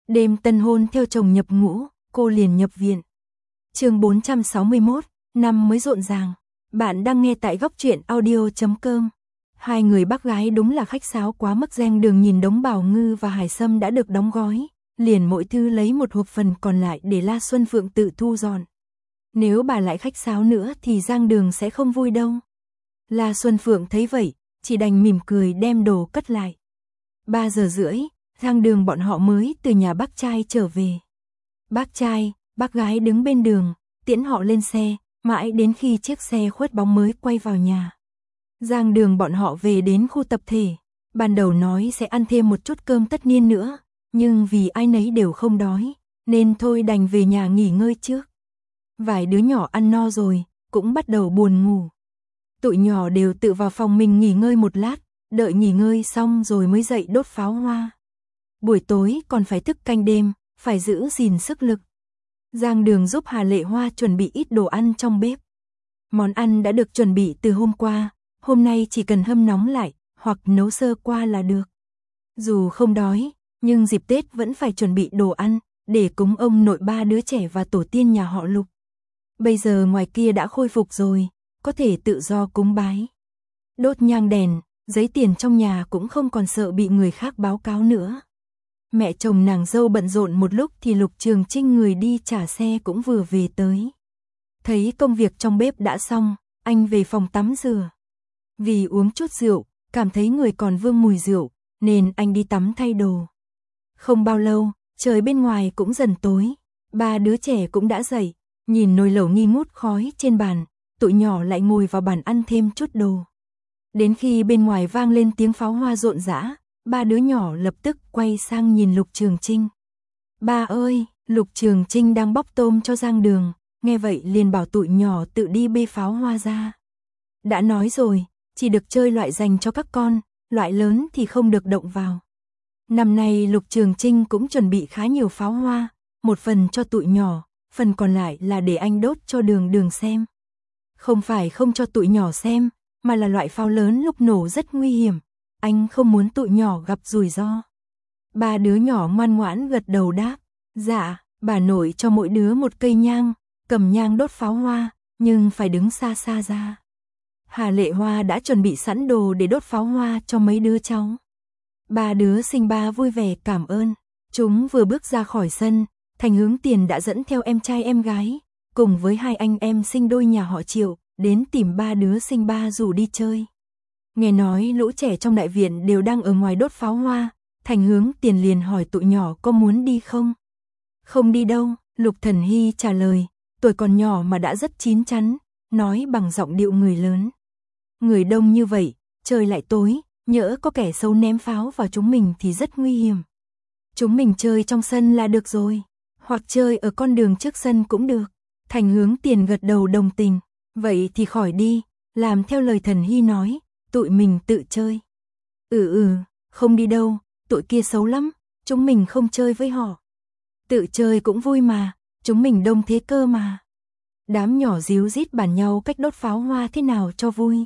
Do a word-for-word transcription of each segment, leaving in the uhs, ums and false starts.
Đêm tân hôn theo chồng nhập ngũ, cô liền nhập viện. Chương bốn trăm sáu mươi mốt, năm mới rộn ràng. Bạn đang nghe tại góc truyện audio chấm com. Hai người bác gái đúng là khách sáo quá mức. Giang Đường nhìn đống bào ngư và hải sâm đã được đóng gói, liền mỗi thư lấy một hộp, phần còn lại để La Xuân Phượng tự thu dọn. Nếu bà lại khách sáo nữa thì Giang Đường sẽ không vui đâu. La Xuân Phượng thấy vậy, chỉ đành mỉm cười đem đồ cất lại. Ba giờ rưỡi, Giang Đường bọn họ mới từ nhà bác trai trở về. Bác trai, bác gái đứng bên đường, tiễn họ lên xe, mãi đến khi chiếc xe khuất bóng mới quay vào nhà. Giang Đường bọn họ về đến khu tập thể, ban đầu nói sẽ ăn thêm một chút cơm tất niên nữa, nhưng vì ai nấy đều không đói, nên thôi đành về nhà nghỉ ngơi trước. Vài đứa nhỏ ăn no rồi, cũng bắt đầu buồn ngủ. Tụi nhỏ đều tự vào phòng mình nghỉ ngơi một lát, đợi nghỉ ngơi xong rồi mới dậy đốt pháo hoa. Buổi tối còn phải thức canh đêm, phải giữ gìn sức lực. Giang Đường giúp Hà Lệ Hoa chuẩn bị ít đồ ăn trong bếp. Món ăn đã được chuẩn bị từ hôm qua, hôm nay chỉ cần hâm nóng lại, hoặc nấu sơ qua là được. Dù không đói, nhưng dịp Tết vẫn phải chuẩn bị đồ ăn, để cúng ông nội ba đứa trẻ và tổ tiên nhà họ Lục. Bây giờ ngoài kia đã khôi phục rồi, có thể tự do cúng bái. Đốt nhang đèn, giấy tiền trong nhà cũng không còn sợ bị người khác báo cáo nữa. Mẹ chồng nàng dâu bận rộn một lúc thì Lục Trường Trinh người đi trả xe cũng vừa về tới. Thấy công việc trong bếp đã xong, anh về phòng tắm rửa. Vì uống chút rượu, cảm thấy người còn vương mùi rượu, nên anh đi tắm thay đồ. Không bao lâu, trời bên ngoài cũng dần tối, ba đứa trẻ cũng đã dậy, nhìn nồi lẩu nghi ngút khói trên bàn, tụi nhỏ lại ngồi vào bàn ăn thêm chút đồ. Đến khi bên ngoài vang lên tiếng pháo hoa rộn rã, ba đứa nhỏ lập tức quay sang nhìn Lục Trường Trinh. Ba ơi, Lục Trường Trinh đang bóc tôm cho Giang Đường, nghe vậy liền bảo tụi nhỏ tự đi bê pháo hoa ra. Đã nói rồi, chỉ được chơi loại dành cho các con, loại lớn thì không được động vào. Năm nay Lục Trường Trinh cũng chuẩn bị khá nhiều pháo hoa, một phần cho tụi nhỏ, phần còn lại là để anh đốt cho Đường Đường xem. Không phải không cho tụi nhỏ xem, mà là loại pháo lớn lúc nổ rất nguy hiểm, anh không muốn tụi nhỏ gặp rủi ro. Ba đứa nhỏ ngoan ngoãn gật đầu đáp, dạ, bà nội cho mỗi đứa một cây nhang, cầm nhang đốt pháo hoa, nhưng phải đứng xa xa ra. Hà Lệ Hoa đã chuẩn bị sẵn đồ để đốt pháo hoa cho mấy đứa cháu. Ba đứa sinh ba vui vẻ cảm ơn. Chúng vừa bước ra khỏi sân, Thành Hướng Tiền đã dẫn theo em trai em gái, cùng với hai anh em sinh đôi nhà họ Triệu, đến tìm ba đứa sinh ba rủ đi chơi. Nghe nói lũ trẻ trong đại viện đều đang ở ngoài đốt pháo hoa, Thành Hướng Tiền liền hỏi tụi nhỏ có muốn đi không? Không đi đâu, Lục Thần Hy trả lời, tuổi còn nhỏ mà đã rất chín chắn, nói bằng giọng điệu người lớn. Người đông như vậy, trời lại tối, nhỡ có kẻ xấu ném pháo vào chúng mình thì rất nguy hiểm. Chúng mình chơi trong sân là được rồi, hoặc chơi ở con đường trước sân cũng được. Thành Hướng Tiền gật đầu đồng tình, vậy thì khỏi đi, làm theo lời Thần Hy nói, tụi mình tự chơi. Ừ ừ, không đi đâu, tụi kia xấu lắm, chúng mình không chơi với họ. Tự chơi cũng vui mà, chúng mình đông thế cơ mà. Đám nhỏ díu dít bàn nhau cách đốt pháo hoa thế nào cho vui.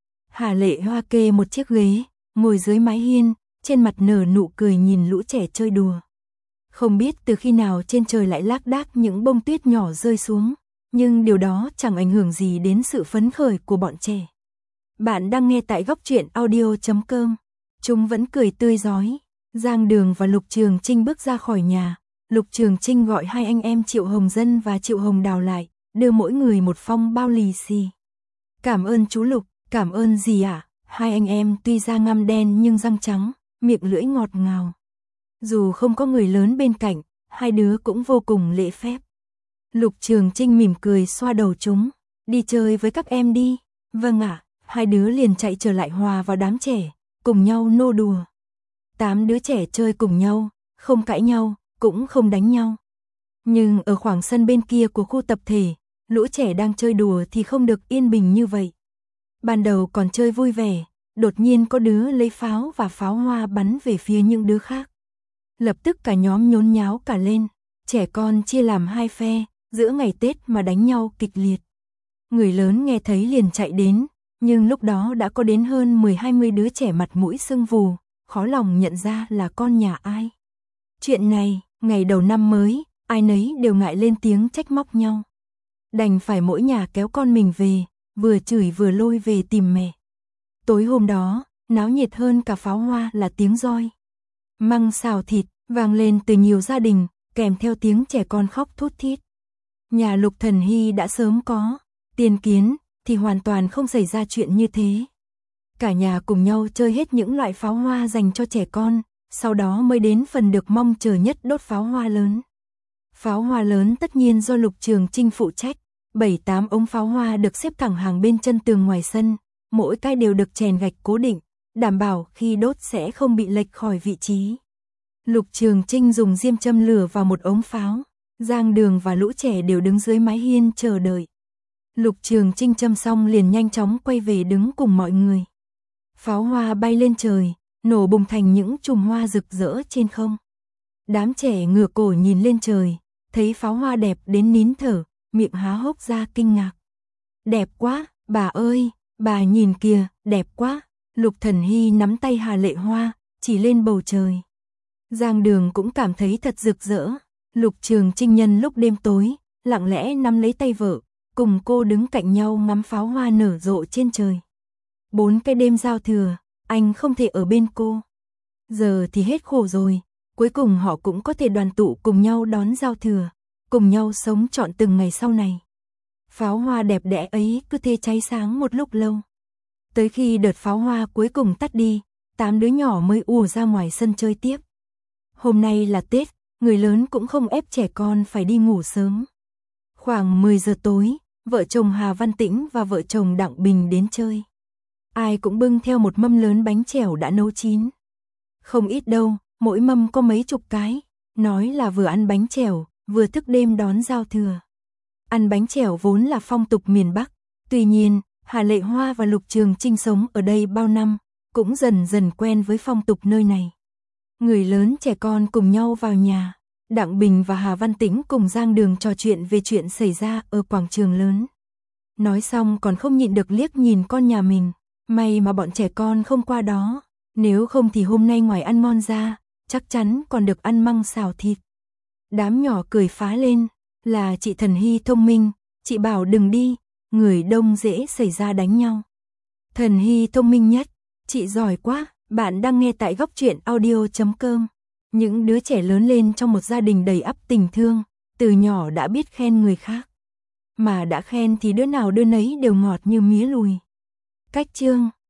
Hà Lệ Hoa kê một chiếc ghế, ngồi dưới mái hiên, trên mặt nở nụ cười nhìn lũ trẻ chơi đùa. Không biết từ khi nào trên trời lại lác đác những bông tuyết nhỏ rơi xuống, nhưng điều đó chẳng ảnh hưởng gì đến sự phấn khởi của bọn trẻ. Bạn đang nghe tại góc truyện audio chấm com. Chúng vẫn cười tươi rói. Giang Đường và Lục Trường Trinh bước ra khỏi nhà. Lục Trường Trinh gọi hai anh em Triệu Hồng Dân và Triệu Hồng Đào lại, đưa mỗi người một phong bao lì xì. Cảm ơn chú Lục, cảm ơn gì ạ? À? Hai anh em tuy da ngăm đen nhưng răng trắng, miệng lưỡi ngọt ngào. Dù không có người lớn bên cạnh, hai đứa cũng vô cùng lễ phép. Lục Trường Trinh mỉm cười xoa đầu chúng, đi chơi với các em đi. Vâng ạ, hai đứa liền chạy trở lại hòa vào đám trẻ, cùng nhau nô đùa. Tám đứa trẻ chơi cùng nhau, không cãi nhau, cũng không đánh nhau. Nhưng ở khoảng sân bên kia của khu tập thể, lũ trẻ đang chơi đùa thì không được yên bình như vậy. Ban đầu còn chơi vui vẻ, đột nhiên có đứa lấy pháo và pháo hoa bắn về phía những đứa khác. Lập tức cả nhóm nhốn nháo cả lên, trẻ con chia làm hai phe, giữa ngày Tết mà đánh nhau kịch liệt. Người lớn nghe thấy liền chạy đến, nhưng lúc đó đã có đến hơn mười hai mươi đứa trẻ mặt mũi sưng vù, khó lòng nhận ra là con nhà ai. Chuyện này, Ngày đầu năm mới, ai nấy đều ngại lên tiếng trách móc nhau. Đành phải mỗi nhà kéo con mình về, vừa chửi vừa lôi về tìm mẹ. Tối hôm đó, náo nhiệt hơn cả pháo hoa là tiếng roi. Măng xào thịt, vang lên từ nhiều gia đình, kèm theo tiếng trẻ con khóc thút thít. Nhà Lục Thần Hy đã sớm có tiền kiến, thì hoàn toàn không xảy ra chuyện như thế. Cả nhà cùng nhau chơi hết những loại pháo hoa dành cho trẻ con, sau đó mới đến phần được mong chờ nhất đốt pháo hoa lớn. Pháo hoa lớn tất nhiên do Lục Trường Chinh phụ trách, bảy tám ống pháo hoa được xếp thẳng hàng bên chân tường ngoài sân, mỗi cái đều được chèn gạch cố định, đảm bảo khi đốt sẽ không bị lệch khỏi vị trí. Lục Trường Chinh dùng diêm châm lửa vào một ống pháo, Giang Đường và lũ trẻ đều đứng dưới mái hiên chờ đợi. Lục Trường Chinh châm xong liền nhanh chóng quay về đứng cùng mọi người. Pháo hoa bay lên trời, nổ bùng thành những chùm hoa rực rỡ trên không. Đám trẻ ngửa cổ nhìn lên trời, thấy pháo hoa đẹp đến nín thở, miệng há hốc ra kinh ngạc. Đẹp quá, bà ơi, bà nhìn kìa, đẹp quá. Lục Thần Hy nắm tay Hà Lệ Hoa, chỉ lên bầu trời. Giang Đường cũng cảm thấy thật rực rỡ. Lục Trường Chinh nhân lúc đêm tối, lặng lẽ nắm lấy tay vợ, cùng cô đứng cạnh nhau ngắm pháo hoa nở rộ trên trời. Bốn cái đêm giao thừa, anh không thể ở bên cô. Giờ thì hết khổ rồi, cuối cùng họ cũng có thể đoàn tụ cùng nhau đón giao thừa, cùng nhau sống trọn từng ngày sau này. Pháo hoa đẹp đẽ ấy cứ thế cháy sáng một lúc lâu. Tới khi đợt pháo hoa cuối cùng tắt đi, tám đứa nhỏ mới ùa ra ngoài sân chơi tiếp. Hôm nay là Tết, người lớn cũng không ép trẻ con phải đi ngủ sớm. Khoảng mười giờ tối, vợ chồng Hà Văn Tĩnh và vợ chồng Đặng Bình đến chơi. Ai cũng bưng theo một mâm lớn bánh chèo đã nấu chín. Không ít đâu, mỗi mâm có mấy chục cái, nói là vừa ăn bánh chèo, vừa thức đêm đón giao thừa. Ăn bánh chèo vốn là phong tục miền Bắc, tuy nhiên, Hà Lệ Hoa và Lục Trường Chinh sống ở đây bao năm, cũng dần dần quen với phong tục nơi này. Người lớn trẻ con cùng nhau vào nhà, Đặng Bình và Hà Văn Tĩnh cùng Giang Đường trò chuyện về chuyện xảy ra ở quảng trường lớn. Nói xong còn không nhịn được liếc nhìn con nhà mình, may mà bọn trẻ con không qua đó, nếu không thì hôm nay ngoài ăn ngon ra, chắc chắn còn được ăn măng xào thịt. Đám nhỏ cười phá lên, là chị Thần Hy thông minh, chị bảo đừng đi, người đông dễ xảy ra đánh nhau. Thần Hy thông minh nhất, chị giỏi quá. Bạn đang nghe tại góc truyện audio chấm com. Những đứa trẻ lớn lên trong một gia đình đầy ắp tình thương, từ nhỏ đã biết khen người khác. Mà đã khen thì đứa nào đứa nấy đều ngọt như mía lùi. Cách chương,